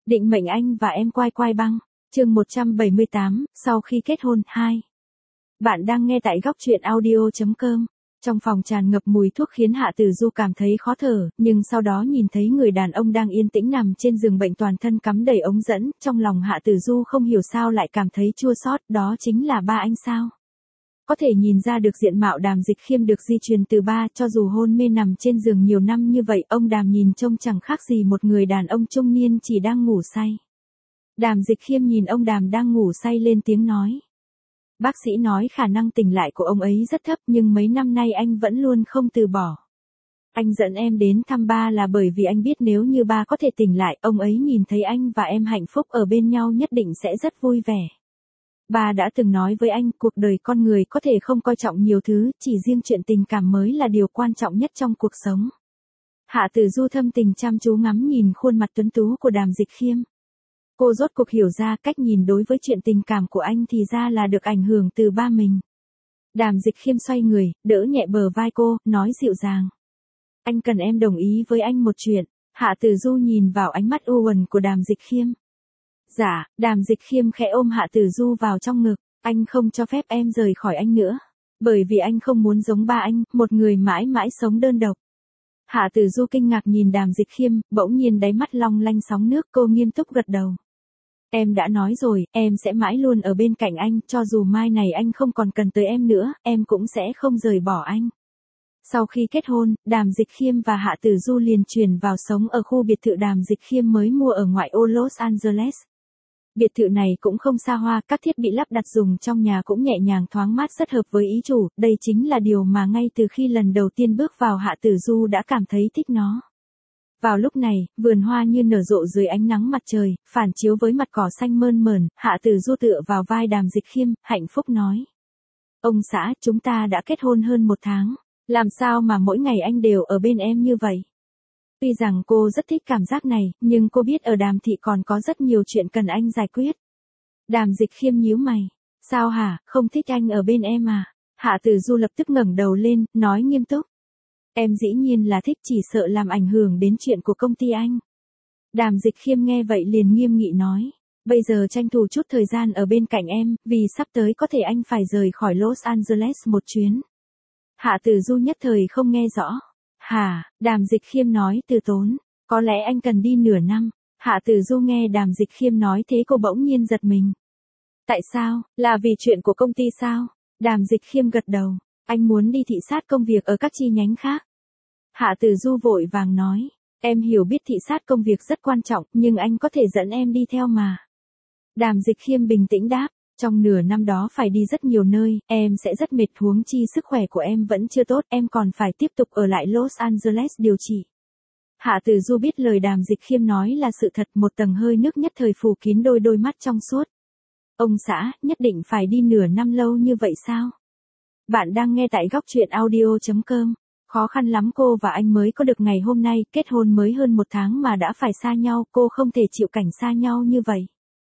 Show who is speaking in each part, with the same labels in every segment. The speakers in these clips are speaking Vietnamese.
Speaker 1: Định mệnh anh và em quai quai băng. Chương 178, sau khi kết hôn 2. Bạn đang nghe tại góc truyện audio.com. Trong phòng tràn ngập mùi thuốc khiến Hạ Tử Du cảm thấy khó thở, nhưng sau đó nhìn thấy người đàn ông đang yên tĩnh nằm trên giường bệnh toàn thân cắm đầy ống dẫn, trong lòng Hạ Tử Du không hiểu sao lại cảm thấy chua xót, đó chính là ba anh sao? Có thể nhìn ra được diện mạo Đàm Dịch Khiêm được di truyền từ ba, cho dù hôn mê nằm trên giường nhiều năm như vậy, ông Đàm nhìn trông chẳng khác gì một người đàn ông trung niên chỉ đang ngủ say. Đàm Dịch Khiêm nhìn ông Đàm đang ngủ say lên tiếng nói. Bác sĩ nói khả năng tỉnh lại của ông ấy rất thấp, nhưng mấy năm nay anh vẫn luôn không từ bỏ. Anh dẫn em đến thăm ba là bởi vì anh biết nếu như ba có thể tỉnh lại, ông ấy nhìn thấy anh và em hạnh phúc ở bên nhau nhất định sẽ rất vui vẻ. Ba đã từng nói với anh, cuộc đời con người có thể không coi trọng nhiều thứ, chỉ riêng chuyện tình cảm mới là điều quan trọng nhất trong cuộc sống. Hạ Tử Du thâm tình chăm chú ngắm nhìn khuôn mặt tuấn tú của Đàm Dịch Khiêm. Cô rốt cuộc hiểu ra cách nhìn đối với chuyện tình cảm của anh thì ra là được ảnh hưởng từ ba mình. Đàm Dịch Khiêm xoay người, đỡ nhẹ bờ vai cô, nói dịu dàng. Anh cần em đồng ý với anh một chuyện. Hạ Tử Du nhìn vào ánh mắt u uẩn của Đàm Dịch Khiêm. Dạ, Đàm Dịch Khiêm khẽ ôm Hạ Tử Du vào trong ngực, anh không cho phép em rời khỏi anh nữa. Bởi vì anh không muốn giống ba anh, một người mãi mãi sống đơn độc. Hạ Tử Du kinh ngạc nhìn Đàm Dịch Khiêm, bỗng nhiên đáy mắt long lanh sóng nước, cô nghiêm túc gật đầu. Em đã nói rồi, em sẽ mãi luôn ở bên cạnh anh, cho dù mai này anh không còn cần tới em nữa, em cũng sẽ không rời bỏ anh. Sau khi kết hôn, Đàm Dịch Khiêm và Hạ Tử Du liền chuyển vào sống ở khu biệt thự Đàm Dịch Khiêm mới mua ở ngoại ô Los Angeles. Biệt thự này cũng không xa hoa, các thiết bị lắp đặt dùng trong nhà cũng nhẹ nhàng thoáng mát, rất hợp với ý chủ, đây chính là điều mà ngay từ khi lần đầu tiên bước vào Hạ Tử Du đã cảm thấy thích nó. Vào lúc này, vườn hoa như nở rộ dưới ánh nắng mặt trời, phản chiếu với mặt cỏ xanh mơn mởn, Hạ Tử Du tựa vào vai Đàm Dịch Khiêm, hạnh phúc nói. Ông xã, chúng ta đã kết hôn hơn 1 tháng, làm sao mà mỗi ngày anh đều ở bên em như vậy? Tuy rằng cô rất thích cảm giác này, nhưng cô biết ở Đàm thị còn có rất nhiều chuyện cần anh giải quyết. Đàm Dịch Khiêm nhíu mày. Sao hả, không thích anh ở bên em à? Hạ Tử Du lập tức ngẩng đầu lên, nói nghiêm túc. Em dĩ nhiên là thích, chỉ sợ làm ảnh hưởng đến chuyện của công ty anh. Đàm Dịch Khiêm nghe vậy liền nghiêm nghị nói. Bây giờ tranh thủ chút thời gian ở bên cạnh em, vì sắp tới có thể anh phải rời khỏi Los Angeles một chuyến. Hạ Tử Du nhất thời không nghe rõ. Hả, Đàm Dịch Khiêm nói từ tốn, có lẽ anh cần đi nửa năm. Hạ Tử Du nghe Đàm Dịch Khiêm nói thế cô bỗng nhiên giật mình. Tại sao, là vì chuyện của công ty sao? Đàm Dịch Khiêm gật đầu, anh muốn đi thị sát công việc ở các chi nhánh khác. Hạ Tử Du vội vàng nói, em hiểu biết thị sát công việc rất quan trọng, nhưng anh có thể dẫn em đi theo mà. Đàm Dịch Khiêm bình tĩnh đáp. Trong nửa năm đó phải đi rất nhiều nơi, em sẽ rất mệt, huống chi sức khỏe của em vẫn chưa tốt, em còn phải tiếp tục ở lại Los Angeles điều trị. Hạ Tử Du biết lời Đàm Dịch Khiêm nói là sự thật, một tầng hơi nước nhất thời phủ kín đôi mắt trong suốt. Ông xã, nhất định phải đi nửa năm lâu như vậy sao? Bạn đang nghe tại góc truyện audio.com. Khó khăn lắm cô và anh mới có được ngày hôm nay, kết hôn mới hơn 1 tháng mà đã phải xa nhau, cô không thể chịu cảnh xa nhau như vậy.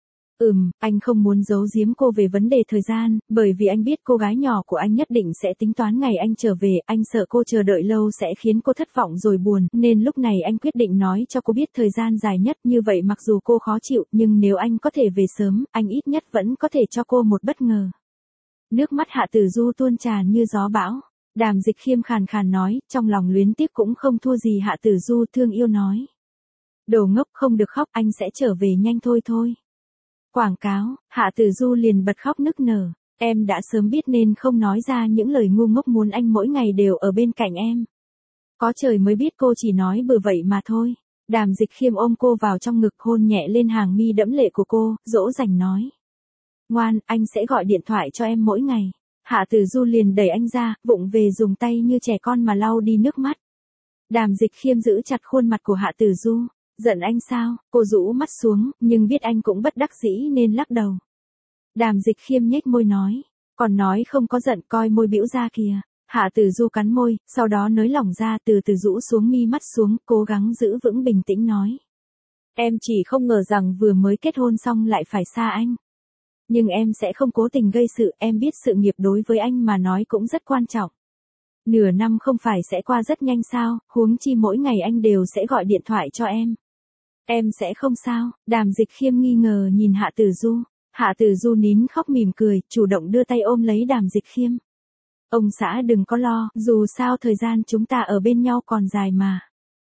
Speaker 1: Anh không muốn giấu giếm cô về vấn đề thời gian, bởi vì anh biết cô gái nhỏ của anh nhất định sẽ tính toán ngày anh trở về, anh sợ cô chờ đợi lâu sẽ khiến cô thất vọng rồi buồn, nên lúc này anh quyết định nói cho cô biết thời gian dài nhất, như vậy mặc dù cô khó chịu, nhưng nếu anh có thể về sớm, anh ít nhất vẫn có thể cho cô một bất ngờ. Nước mắt Hạ Tử Du tuôn tràn như gió bão. Đàm Dịch Khiêm khàn khàn nói, trong lòng luyến tiếc cũng không thua gì Hạ Tử Du, thương yêu nói. Đồ ngốc, không được khóc, anh sẽ trở về nhanh thôi. Quảng cáo, Hạ Tử Du liền bật khóc nức nở. Em đã sớm biết nên không nói ra những lời ngu ngốc muốn anh mỗi ngày đều ở bên cạnh em. Có trời mới biết cô chỉ nói bừa vậy mà thôi. Đàm Dịch Khiêm ôm cô vào trong ngực, hôn nhẹ lên hàng mi đẫm lệ của cô, dỗ dành nói. Ngoan, anh sẽ gọi điện thoại cho em mỗi ngày. Hạ Tử Du liền đẩy anh ra, vụng về dùng tay như trẻ con mà lau đi nước mắt. Đàm Dịch Khiêm giữ chặt khuôn mặt của Hạ Tử Du. Giận anh sao? Cô rũ mắt xuống, nhưng biết anh cũng bất đắc dĩ nên lắc đầu. Đàm Dịch Khiêm nhếch môi nói. Còn nói không có giận, coi môi bĩu ra kìa. Hạ Tử Du cắn môi, sau đó nới lỏng ra, từ từ rũ xuống mi mắt xuống, cố gắng giữ vững bình tĩnh nói. Em chỉ không ngờ rằng vừa mới kết hôn xong lại phải xa anh. Nhưng em sẽ không cố tình gây sự, em biết sự nghiệp đối với anh mà nói cũng rất quan trọng. Nửa năm không phải sẽ qua rất nhanh sao, huống chi mỗi ngày anh đều sẽ gọi điện thoại cho em. Em sẽ không sao, Đàm Dịch Khiêm nghi ngờ nhìn Hạ Tử Du. Hạ Tử Du nín khóc mỉm cười, chủ động đưa tay ôm lấy Đàm Dịch Khiêm. Ông xã đừng có lo, dù sao thời gian chúng ta ở bên nhau còn dài mà.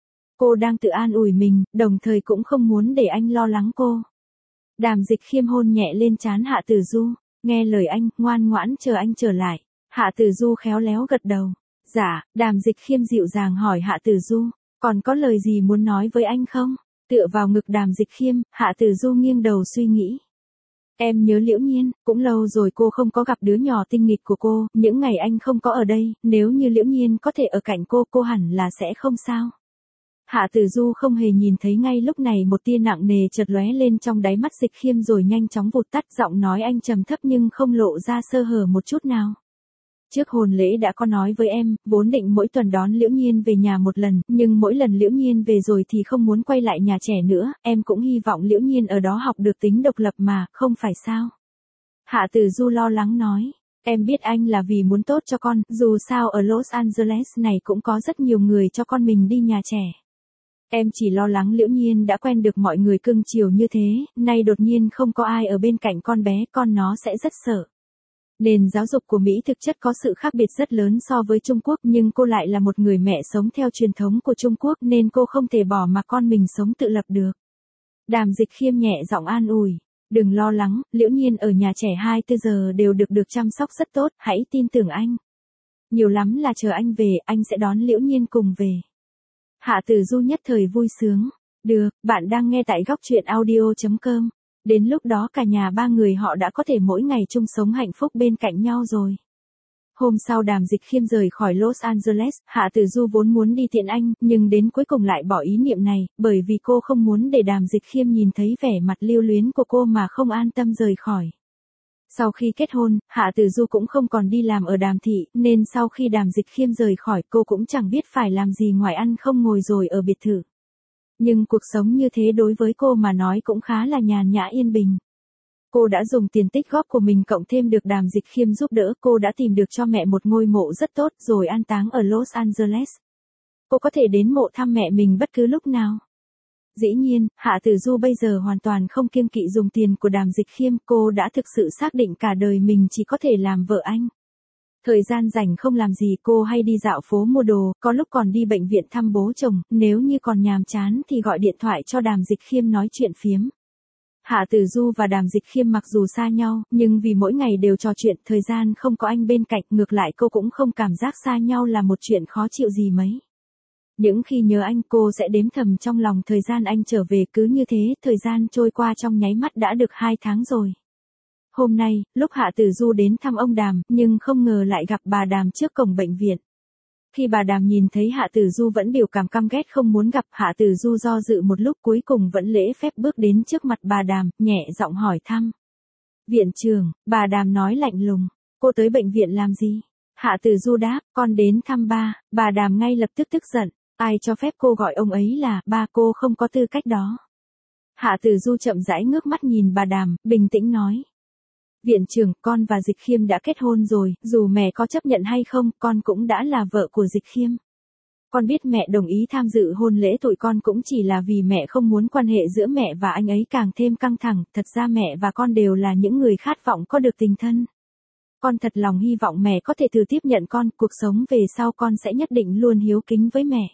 Speaker 1: Cô đang tự an ủi mình, đồng thời cũng không muốn để anh lo lắng cô. Đàm Dịch Khiêm hôn nhẹ lên trán Hạ Tử Du, nghe lời anh, ngoan ngoãn chờ anh trở lại. Hạ Tử Du khéo léo gật đầu. Dạ, Đàm Dịch Khiêm dịu dàng hỏi Hạ Tử Du, còn có lời gì muốn nói với anh không? Tựa vào ngực Đàm Dịch Khiêm, Hạ Tử Du nghiêng đầu suy nghĩ. Em nhớ Liễu Nhiên, cũng lâu rồi cô không có gặp đứa nhỏ tinh nghịch của cô, những ngày anh không có ở đây, nếu như Liễu Nhiên có thể ở cạnh cô hẳn là sẽ không sao. Hạ Tử Du không hề nhìn thấy ngay lúc này một tia nặng nề chợt lóe lên trong đáy mắt Dịch Khiêm rồi nhanh chóng vụt tắt, giọng nói anh trầm thấp nhưng không lộ ra sơ hở một chút nào. Trước hôn lễ đã có nói với em, vốn định mỗi tuần đón Liễu Nhiên về nhà một lần, nhưng mỗi lần Liễu Nhiên về rồi thì không muốn quay lại nhà trẻ nữa, em cũng hy vọng Liễu Nhiên ở đó học được tính độc lập mà, không phải sao? Hạ Tử Du lo lắng nói, em biết anh là vì muốn tốt cho con, dù sao ở Los Angeles này cũng có rất nhiều người cho con mình đi nhà trẻ. Em chỉ lo lắng Liễu Nhiên đã quen được mọi người cưng chiều như thế, nay đột nhiên không có ai ở bên cạnh con bé, con nó sẽ rất sợ. Nền giáo dục của Mỹ thực chất có sự khác biệt rất lớn so với Trung Quốc, nhưng cô lại là một người mẹ sống theo truyền thống của Trung Quốc nên cô không thể bỏ mặc con mình sống tự lập được. Đàm Dịch Khiêm nhẹ giọng an ủi, đừng lo lắng, Liễu Nhiên ở nhà trẻ 24 giờ đều được chăm sóc rất tốt, hãy tin tưởng anh. Nhiều lắm là chờ anh về, anh sẽ đón Liễu Nhiên cùng về. Hạ Tử Du nhất thời vui sướng. Được, bạn đang nghe tại góc truyện audio.com. Đến lúc đó cả nhà ba người họ đã có thể mỗi ngày chung sống hạnh phúc bên cạnh nhau rồi. Hôm sau Đàm Dịch Khiêm rời khỏi Los Angeles, Hạ Tử Du vốn muốn đi tiện anh, nhưng đến cuối cùng lại bỏ ý niệm này, bởi vì cô không muốn để Đàm Dịch Khiêm nhìn thấy vẻ mặt lưu luyến của cô mà không an tâm rời khỏi. Sau khi kết hôn, Hạ Tử Du cũng không còn đi làm ở Đàm thị, nên sau khi Đàm Dịch Khiêm rời khỏi cô cũng chẳng biết phải làm gì ngoài ăn không ngồi rồi ở biệt thự. Nhưng cuộc sống như thế đối với cô mà nói cũng khá là nhàn nhã yên bình. Cô đã dùng tiền tích góp của mình cộng thêm được Đàm Dịch Khiêm giúp đỡ, cô đã tìm được cho mẹ một ngôi mộ rất tốt rồi an táng ở Los Angeles. Cô có thể đến mộ thăm mẹ mình bất cứ lúc nào. Dĩ nhiên, Hạ Tử Du bây giờ hoàn toàn không kiêng kỵ dùng tiền của Đàm Dịch Khiêm, cô đã thực sự xác định cả đời mình chỉ có thể làm vợ anh. Thời gian rảnh không làm gì cô hay đi dạo phố mua đồ, có lúc còn đi bệnh viện thăm bố chồng, nếu như còn nhàm chán thì gọi điện thoại cho Đàm Dịch Khiêm nói chuyện phiếm. Hạ Tử Du và Đàm Dịch Khiêm mặc dù xa nhau, nhưng vì mỗi ngày đều trò chuyện, thời gian không có anh bên cạnh, ngược lại cô cũng không cảm giác xa nhau là một chuyện khó chịu gì mấy. Những khi nhớ anh cô sẽ đếm thầm trong lòng thời gian anh trở về, cứ như thế, thời gian trôi qua trong nháy mắt đã được 2 tháng rồi. Hôm nay, lúc Hạ Tử Du đến thăm ông Đàm, nhưng không ngờ lại gặp bà Đàm trước cổng bệnh viện. Khi bà Đàm nhìn thấy Hạ Tử Du vẫn biểu cảm căm ghét không muốn gặp, Hạ Tử Du do dự một lúc cuối cùng vẫn lễ phép bước đến trước mặt bà Đàm, nhẹ giọng hỏi thăm. Viện trưởng, bà Đàm nói lạnh lùng, cô tới bệnh viện làm gì? Hạ Tử Du đáp, con đến thăm ba, bà Đàm ngay lập tức tức giận, ai cho phép cô gọi ông ấy là ba, cô không có tư cách đó. Hạ Tử Du chậm rãi ngước mắt nhìn bà Đàm, bình tĩnh nói. Viện trưởng, con và Dịch Khiêm đã kết hôn rồi, dù mẹ có chấp nhận hay không, con cũng đã là vợ của Dịch Khiêm. Con biết mẹ đồng ý tham dự hôn lễ tụi con cũng chỉ là vì mẹ không muốn quan hệ giữa mẹ và anh ấy càng thêm căng thẳng, thật ra mẹ và con đều là những người khát vọng có được tình thân. Con thật lòng hy vọng mẹ có thể thử tiếp nhận con, cuộc sống về sau con sẽ nhất định luôn hiếu kính với mẹ.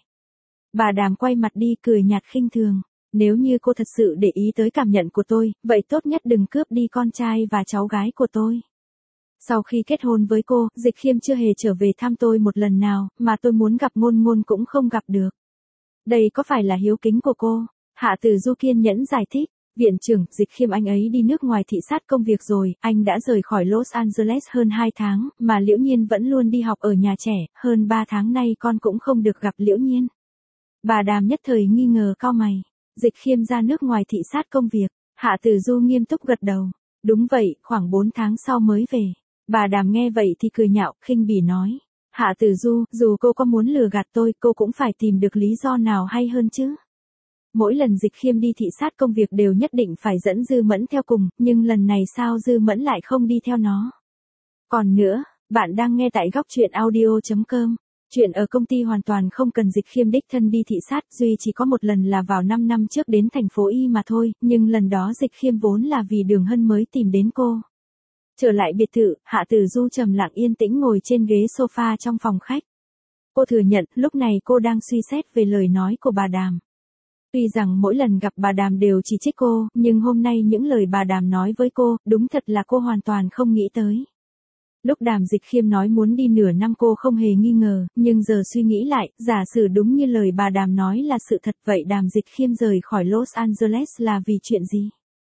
Speaker 1: Bà Đàm quay mặt đi cười nhạt khinh thường. Nếu như cô thật sự để ý tới cảm nhận của tôi, vậy tốt nhất đừng cướp đi con trai và cháu gái của tôi. Sau khi kết hôn với cô, Dịch Khiêm chưa hề trở về thăm tôi một lần nào, mà tôi muốn gặp Ngôn Ngôn cũng không gặp được. Đây có phải là hiếu kính của cô? Hạ Tử Du kiên nhẫn giải thích. Viện trưởng, Dịch Khiêm anh ấy đi nước ngoài thị sát công việc rồi, anh đã rời khỏi Los Angeles hơn 2 tháng, mà Liễu Nhiên vẫn luôn đi học ở nhà trẻ, hơn 3 tháng nay con cũng không được gặp Liễu Nhiên. Bà Đàm nhất thời nghi ngờ cau mày. Dịch Khiêm ra nước ngoài thị sát công việc, Hạ Tử Du nghiêm túc gật đầu. Đúng vậy, khoảng 4 tháng sau mới về. Bà Đàm nghe vậy thì cười nhạo, khinh bỉ nói. Hạ Tử Du, dù cô có muốn lừa gạt tôi, cô cũng phải tìm được lý do nào hay hơn chứ. Mỗi lần Dịch Khiêm đi thị sát công việc đều nhất định phải dẫn Dư Mẫn theo cùng, nhưng lần này sao Dư Mẫn lại không đi theo nó. Còn nữa, bạn đang nghe tại góc truyện audio.com. Chuyện ở công ty hoàn toàn không cần Dịch Khiêm đích thân đi thị sát, duy chỉ có một lần là vào 5 năm trước đến thành phố Y mà thôi, nhưng lần đó Dịch Khiêm vốn là vì Đường Hân mới tìm đến cô. Trở lại biệt thự, Hạ Tử Du trầm lặng yên tĩnh ngồi trên ghế sofa trong phòng khách. Cô thừa nhận, lúc này cô đang suy xét về lời nói của bà Đàm. Tuy rằng mỗi lần gặp bà Đàm đều chỉ trích cô, nhưng hôm nay những lời bà Đàm nói với cô, đúng thật là cô hoàn toàn không nghĩ tới. Lúc Đàm Dịch Khiêm nói muốn đi nửa năm cô không hề nghi ngờ, nhưng giờ suy nghĩ lại, giả sử đúng như lời bà Đàm nói là sự thật, vậy Đàm Dịch Khiêm rời khỏi Los Angeles là vì chuyện gì?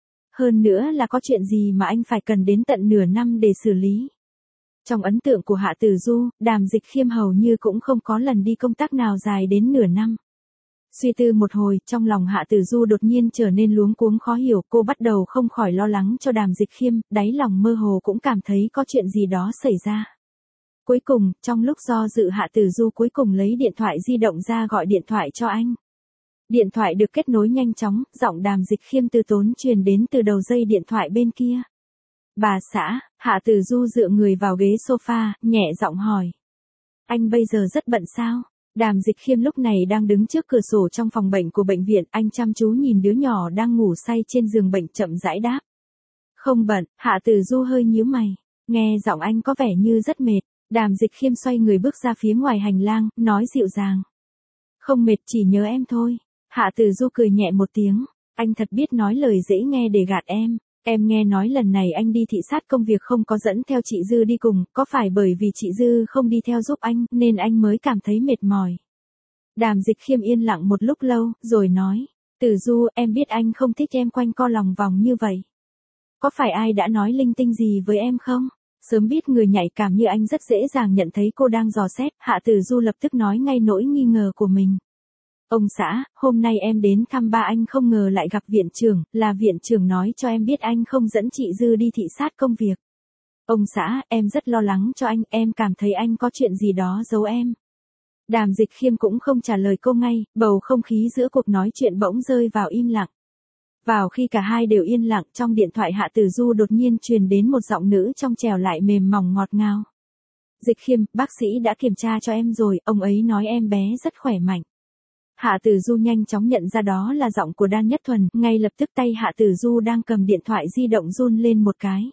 Speaker 1: Hơn nữa là có chuyện gì mà anh phải cần đến tận nửa năm để xử lý? Trong ấn tượng của Hạ Tử Du, Đàm Dịch Khiêm hầu như cũng không có lần đi công tác nào dài đến nửa năm. Suy tư một hồi, trong lòng Hạ Tử Du đột nhiên trở nên luống cuống khó hiểu, cô bắt đầu không khỏi lo lắng cho Đàm Dịch Khiêm, đáy lòng mơ hồ cũng cảm thấy có chuyện gì đó xảy ra. Cuối cùng, trong lúc do dự Hạ Tử Du cuối cùng lấy điện thoại di động ra gọi điện thoại cho anh. Điện thoại được kết nối nhanh chóng, giọng Đàm Dịch Khiêm từ tốn truyền đến từ đầu dây điện thoại bên kia. Bà xã, Hạ Tử Du dựa người vào ghế sofa, nhẹ giọng hỏi. Anh bây giờ rất bận sao? Đàm Dịch Khiêm lúc này đang đứng trước cửa sổ trong phòng bệnh của bệnh viện, anh chăm chú nhìn đứa nhỏ đang ngủ say trên giường bệnh chậm rãi đáp. Không bận, Hạ Tử Du hơi nhíu mày. Nghe giọng anh có vẻ như rất mệt. Đàm Dịch Khiêm xoay người bước ra phía ngoài hành lang, nói dịu dàng. Không mệt, chỉ nhớ em thôi. Hạ Tử Du cười nhẹ một tiếng. Anh thật biết nói lời dễ nghe để gạt em. Em nghe nói lần này anh đi thị sát công việc không có dẫn theo chị Dư đi cùng, có phải bởi vì chị Dư không đi theo giúp anh, nên anh mới cảm thấy mệt mỏi? Đàm Dịch Khiêm yên lặng một lúc lâu, rồi nói, Tử Du, em biết anh không thích em quanh co lòng vòng như vậy. Có phải ai đã nói linh tinh gì với em không? Sớm biết người nhạy cảm như anh rất dễ dàng nhận thấy cô đang dò xét, Hạ Tử Du lập tức nói ngay nỗi nghi ngờ của mình. Ông xã, hôm nay em đến thăm ba anh không ngờ lại gặp viện trưởng, là viện trưởng nói cho em biết anh không dẫn chị Dư đi thị sát công việc. Ông xã, em rất lo lắng cho anh, em cảm thấy anh có chuyện gì đó giấu em. Đàm Dịch Khiêm cũng không trả lời cô ngay, bầu không khí giữa cuộc nói chuyện bỗng rơi vào im lặng. Vào khi cả hai đều yên lặng, trong điện thoại Hạ Tử Du đột nhiên truyền đến một giọng nữ trong trẻo lại mềm mỏng ngọt ngào. Dịch Khiêm, bác sĩ đã kiểm tra cho em rồi, ông ấy nói em bé rất khỏe mạnh. Hạ Tử Du nhanh chóng nhận ra đó là giọng của Đan Nhất Thuần, ngay lập tức tay Hạ Tử Du đang cầm điện thoại di động run lên một cái.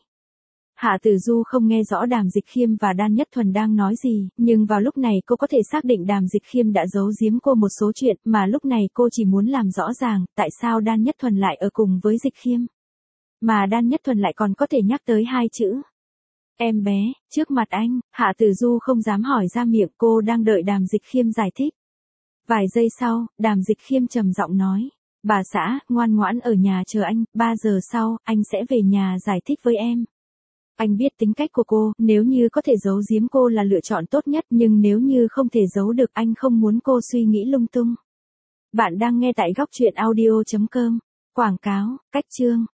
Speaker 1: Hạ Tử Du không nghe rõ Đàm Dịch Khiêm và Đan Nhất Thuần đang nói gì, nhưng vào lúc này cô có thể xác định Đàm Dịch Khiêm đã giấu giếm cô một số chuyện, mà lúc này cô chỉ muốn làm rõ ràng, tại sao Đan Nhất Thuần lại ở cùng với Dịch Khiêm. Mà Đan Nhất Thuần lại còn có thể nhắc tới hai chữ. Em bé, trước mặt anh, Hạ Tử Du không dám hỏi ra miệng, cô đang đợi Đàm Dịch Khiêm giải thích. Vài giây sau, Đàm Dịch Khiêm trầm giọng nói, bà xã, ngoan ngoãn ở nhà chờ anh, 3 giờ sau, anh sẽ về nhà giải thích với em. Anh biết tính cách của cô, nếu như có thể giấu giếm cô là lựa chọn tốt nhất, nhưng nếu như không thể giấu được anh không muốn cô suy nghĩ lung tung. Bạn đang nghe tại góc truyện audio.com. Quảng cáo, cách chương.